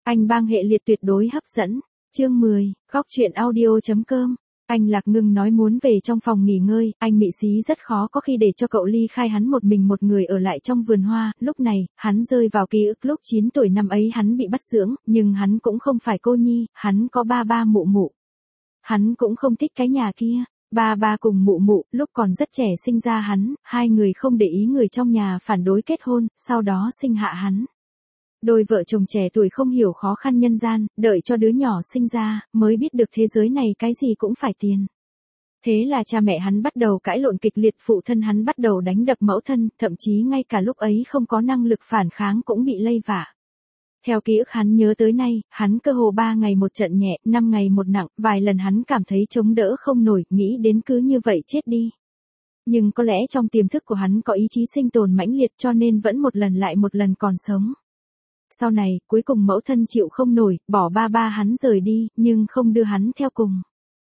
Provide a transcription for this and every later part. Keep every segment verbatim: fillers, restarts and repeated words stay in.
Anh bang hệ liệt tuyệt đối hấp dẫn. Chương mười, góc truyện audio.com. Anh Lạc Ngưng nói muốn về trong phòng nghỉ ngơi, anh Mị Xí rất khó có khi để cho cậu ly khai hắn một mình một người ở lại trong vườn hoa, lúc này, hắn rơi vào ký ức lúc chín tuổi năm ấy hắn bị bắt dưỡng, nhưng hắn cũng không phải cô nhi, hắn có ba ba mụ mụ. Hắn cũng không thích cái nhà kia, ba ba cùng mụ mụ, lúc còn rất trẻ sinh ra hắn, hai người không để ý người trong nhà phản đối kết hôn, sau đó sinh hạ hắn. Đôi vợ chồng trẻ tuổi không hiểu khó khăn nhân gian, đợi cho đứa nhỏ sinh ra, mới biết được thế giới này cái gì cũng phải tiền. Thế là cha mẹ hắn bắt đầu cãi lộn kịch liệt, phụ thân hắn bắt đầu đánh đập mẫu thân, thậm chí ngay cả lúc ấy không có năng lực phản kháng cũng bị lây vạ. Theo ký ức hắn nhớ tới nay, hắn cơ hồ ba ngày một trận nhẹ, năm ngày một nặng, vài lần hắn cảm thấy chống đỡ không nổi, nghĩ đến cứ như vậy chết đi. Nhưng có lẽ trong tiềm thức của hắn có ý chí sinh tồn mãnh liệt cho nên vẫn một lần lại một lần còn sống. Sau này, cuối cùng mẫu thân chịu không nổi, bỏ ba ba hắn rời đi, nhưng không đưa hắn theo cùng.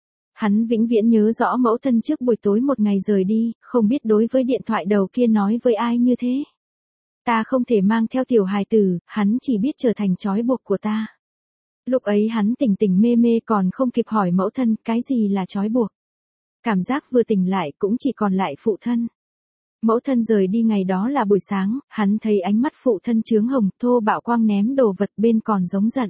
Hắn vĩnh viễn nhớ rõ mẫu thân trước buổi tối một ngày rời đi, không biết đối với điện thoại đầu kia nói với ai như thế. Ta không thể mang theo tiểu hài tử, hắn chỉ biết trở thành trói buộc của ta. Lúc ấy hắn tỉnh tỉnh mê mê còn không kịp hỏi mẫu thân cái gì là trói buộc. Cảm giác vừa tỉnh lại cũng chỉ còn lại phụ thân. Mẫu thân rời đi ngày đó là buổi sáng, hắn thấy ánh mắt phụ thân chướng hồng, thô bạo quang ném đồ vật bên còn giống giận.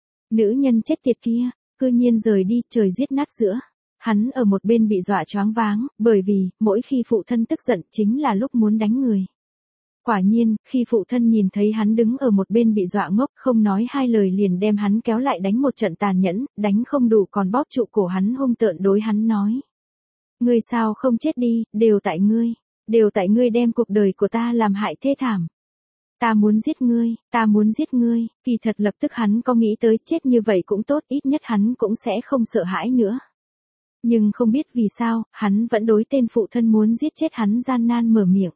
Nữ nhân chết tiệt kia, cư nhiên rời đi, trời giết nát giữa. Hắn ở một bên bị dọa choáng váng, bởi vì, mỗi khi phụ thân tức giận chính là lúc muốn đánh người. Quả nhiên, khi phụ thân nhìn thấy hắn đứng ở một bên bị dọa ngốc, không nói hai lời liền đem hắn kéo lại đánh một trận tàn nhẫn, đánh không đủ còn bóp trụ cổ hắn hung tợn đối hắn nói. Ngươi sao không chết đi, đều tại ngươi. Đều tại ngươi đem cuộc đời của ta làm hại thê thảm. Ta muốn giết ngươi, ta muốn giết ngươi, kỳ thật lập tức hắn có nghĩ tới chết như vậy cũng tốt, ít nhất hắn cũng sẽ không sợ hãi nữa. Nhưng không biết vì sao, hắn vẫn đối tên phụ thân muốn giết chết hắn gian nan mở miệng.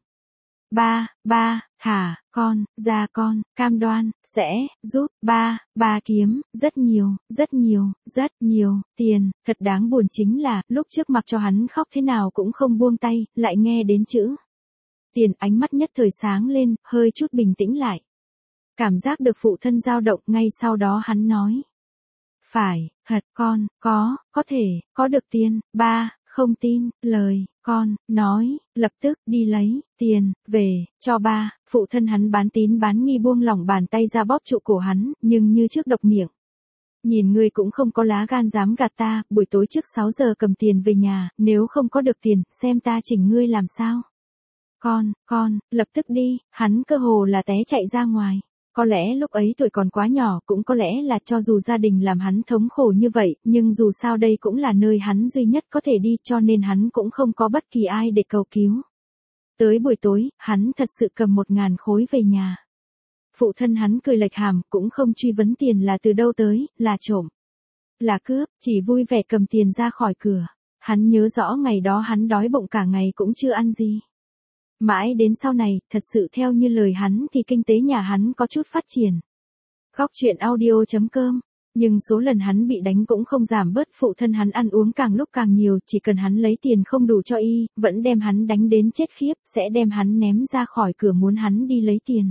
Ba, ba, thả, con, ra con, cam đoan, sẽ, giúp, ba, ba kiếm, rất nhiều, rất nhiều, rất nhiều, tiền, thật đáng buồn chính là, lúc trước mặc cho hắn khóc thế nào cũng không buông tay, lại nghe đến chữ. Tiền, ánh mắt nhất thời sáng lên, hơi chút bình tĩnh lại. Cảm giác được phụ thân dao động, ngay sau đó hắn nói. Phải, thật, con, có, có thể, có được tiền, ba. Không tin, lời, con, nói, lập tức, đi lấy, tiền, về, cho ba, phụ thân hắn bán tín bán nghi buông lỏng bàn tay ra bóp trụ cổ hắn, nhưng như trước độc miệng. Nhìn ngươi cũng không có lá gan dám gạt ta, buổi tối trước sáu giờ cầm tiền về nhà, nếu không có được tiền, xem ta chỉnh ngươi làm sao. Con, con, lập tức đi, hắn cơ hồ là té chạy ra ngoài. Có lẽ lúc ấy tuổi còn quá nhỏ, cũng có lẽ là cho dù gia đình làm hắn thống khổ như vậy, nhưng dù sao đây cũng là nơi hắn duy nhất có thể đi cho nên hắn cũng không có bất kỳ ai để cầu cứu. Tới buổi tối, hắn thật sự cầm một ngàn khối về nhà. Phụ thân hắn cười lệch hàm, cũng không truy vấn tiền là từ đâu tới, là trộm, là cướp, chỉ vui vẻ cầm tiền ra khỏi cửa. Hắn nhớ rõ ngày đó hắn đói bụng cả ngày cũng chưa ăn gì. Mãi đến sau này, thật sự theo như lời hắn thì kinh tế nhà hắn có chút phát triển. Góc truyện audio.com. Nhưng số lần hắn bị đánh cũng không giảm bớt, phụ thân hắn ăn uống càng lúc càng nhiều, chỉ cần hắn lấy tiền không đủ cho y, vẫn đem hắn đánh đến chết khiếp, sẽ đem hắn ném ra khỏi cửa muốn hắn đi lấy tiền.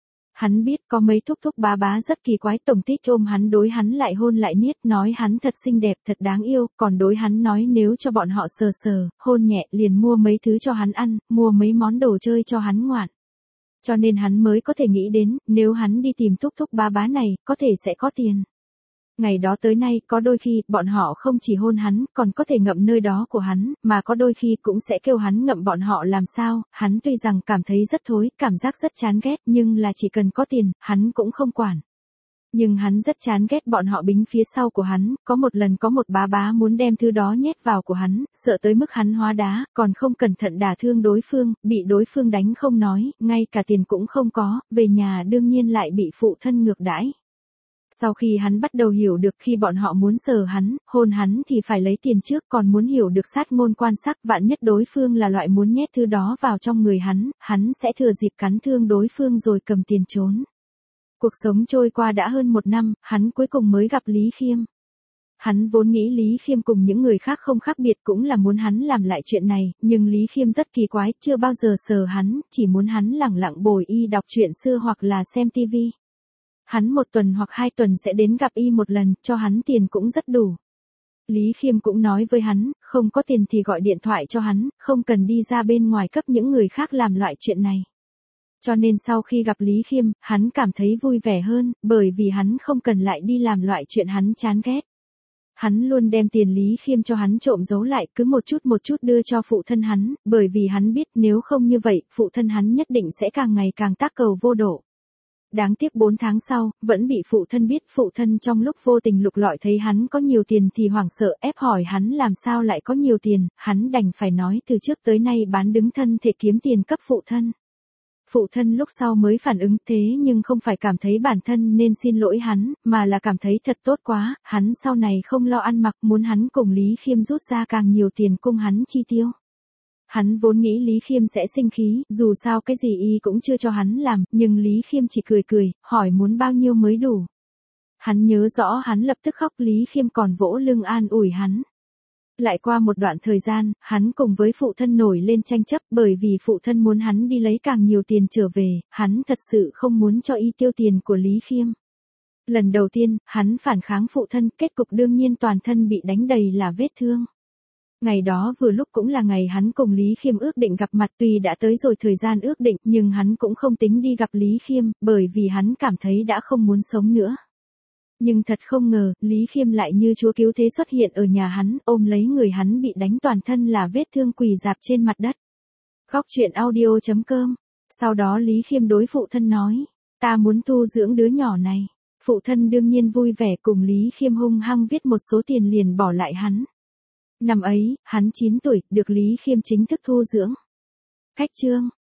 Hắn biết có mấy thúc thúc bá bá rất kỳ quái, tổng thích ôm hắn đối hắn lại hôn lại niết, nói hắn thật xinh đẹp, thật đáng yêu, còn đối hắn nói nếu cho bọn họ sờ sờ, hôn nhẹ liền mua mấy thứ cho hắn ăn, mua mấy món đồ chơi cho hắn ngoạn. Cho nên hắn mới có thể nghĩ đến, nếu hắn đi tìm thúc thúc bá bá này, có thể sẽ có tiền. Ngày đó tới nay, có đôi khi, bọn họ không chỉ hôn hắn, còn có thể ngậm nơi đó của hắn, mà có đôi khi cũng sẽ kêu hắn ngậm bọn họ làm sao, hắn tuy rằng cảm thấy rất thối, cảm giác rất chán ghét, nhưng là chỉ cần có tiền, hắn cũng không quản. Nhưng hắn rất chán ghét bọn họ bính phía sau của hắn, có một lần có một bá bá muốn đem thứ đó nhét vào của hắn, sợ tới mức hắn hóa đá, còn không cẩn thận đả thương đối phương, bị đối phương đánh không nói, ngay cả tiền cũng không có, về nhà đương nhiên lại bị phụ thân ngược đãi. Sau khi hắn bắt đầu hiểu được khi bọn họ muốn sờ hắn, hôn hắn thì phải lấy tiền trước, còn muốn hiểu được sát ngôn quan sắc, vạn nhất đối phương là loại muốn nhét thứ đó vào trong người hắn, hắn sẽ thừa dịp cắn thương đối phương rồi cầm tiền trốn. Cuộc sống trôi qua đã hơn một năm, hắn cuối cùng mới gặp Lý Khiêm. Hắn vốn nghĩ Lý Khiêm cùng những người khác không khác biệt, cũng là muốn hắn làm lại chuyện này, nhưng Lý Khiêm rất kỳ quái, chưa bao giờ sờ hắn, chỉ muốn hắn lẳng lặng bồi y đọc truyện xưa hoặc là xem tivi. Hắn một tuần hoặc hai tuần sẽ đến gặp y một lần, cho hắn tiền cũng rất đủ. Lý Khiêm cũng nói với hắn, không có tiền thì gọi điện thoại cho hắn, không cần đi ra bên ngoài cấp những người khác làm loại chuyện này. Cho nên sau khi gặp Lý Khiêm, hắn cảm thấy vui vẻ hơn, bởi vì hắn không cần lại đi làm loại chuyện hắn chán ghét. Hắn luôn đem tiền Lý Khiêm cho hắn trộm giấu lại, cứ một chút một chút đưa cho phụ thân hắn, bởi vì hắn biết nếu không như vậy, phụ thân hắn nhất định sẽ càng ngày càng tác cầu vô độ. Đáng tiếc bốn tháng sau, vẫn bị phụ thân biết, phụ thân trong lúc vô tình lục lọi thấy hắn có nhiều tiền thì hoảng sợ ép hỏi hắn làm sao lại có nhiều tiền, hắn đành phải nói từ trước tới nay bán đứng thân thể kiếm tiền cấp phụ thân. Phụ thân lúc sau mới phản ứng thế nhưng không phải cảm thấy bản thân nên xin lỗi hắn, mà là cảm thấy thật tốt quá, hắn sau này không lo ăn mặc, muốn hắn cùng Lý Khiêm rút ra càng nhiều tiền cung hắn chi tiêu. Hắn vốn nghĩ Lý Khiêm sẽ sinh khí, dù sao cái gì y cũng chưa cho hắn làm, nhưng Lý Khiêm chỉ cười cười, hỏi muốn bao nhiêu mới đủ. Hắn nhớ rõ hắn lập tức khóc, Lý Khiêm còn vỗ lưng an ủi hắn. Lại qua một đoạn thời gian, hắn cùng với phụ thân nổi lên tranh chấp bởi vì phụ thân muốn hắn đi lấy càng nhiều tiền trở về, hắn thật sự không muốn cho y tiêu tiền của Lý Khiêm. Lần đầu tiên, hắn phản kháng phụ thân, kết cục đương nhiên toàn thân bị đánh đầy là vết thương. Ngày đó vừa lúc cũng là ngày hắn cùng Lý Khiêm ước định gặp mặt, tuy đã tới rồi thời gian ước định nhưng hắn cũng không tính đi gặp Lý Khiêm, bởi vì hắn cảm thấy đã không muốn sống nữa. Nhưng thật không ngờ, Lý Khiêm lại như chúa cứu thế xuất hiện ở nhà hắn, ôm lấy người hắn bị đánh toàn thân là vết thương quỳ rạp trên mặt đất. Góc truyện audio chấm com. Sau đó Lý Khiêm đối phụ thân nói, ta muốn tu dưỡng đứa nhỏ này. Phụ thân đương nhiên vui vẻ, cùng Lý Khiêm hung hăng viết một số tiền liền bỏ lại hắn. Năm ấy, hắn chín tuổi, được Lý Khiêm chính thức thu dưỡng. Khách chương.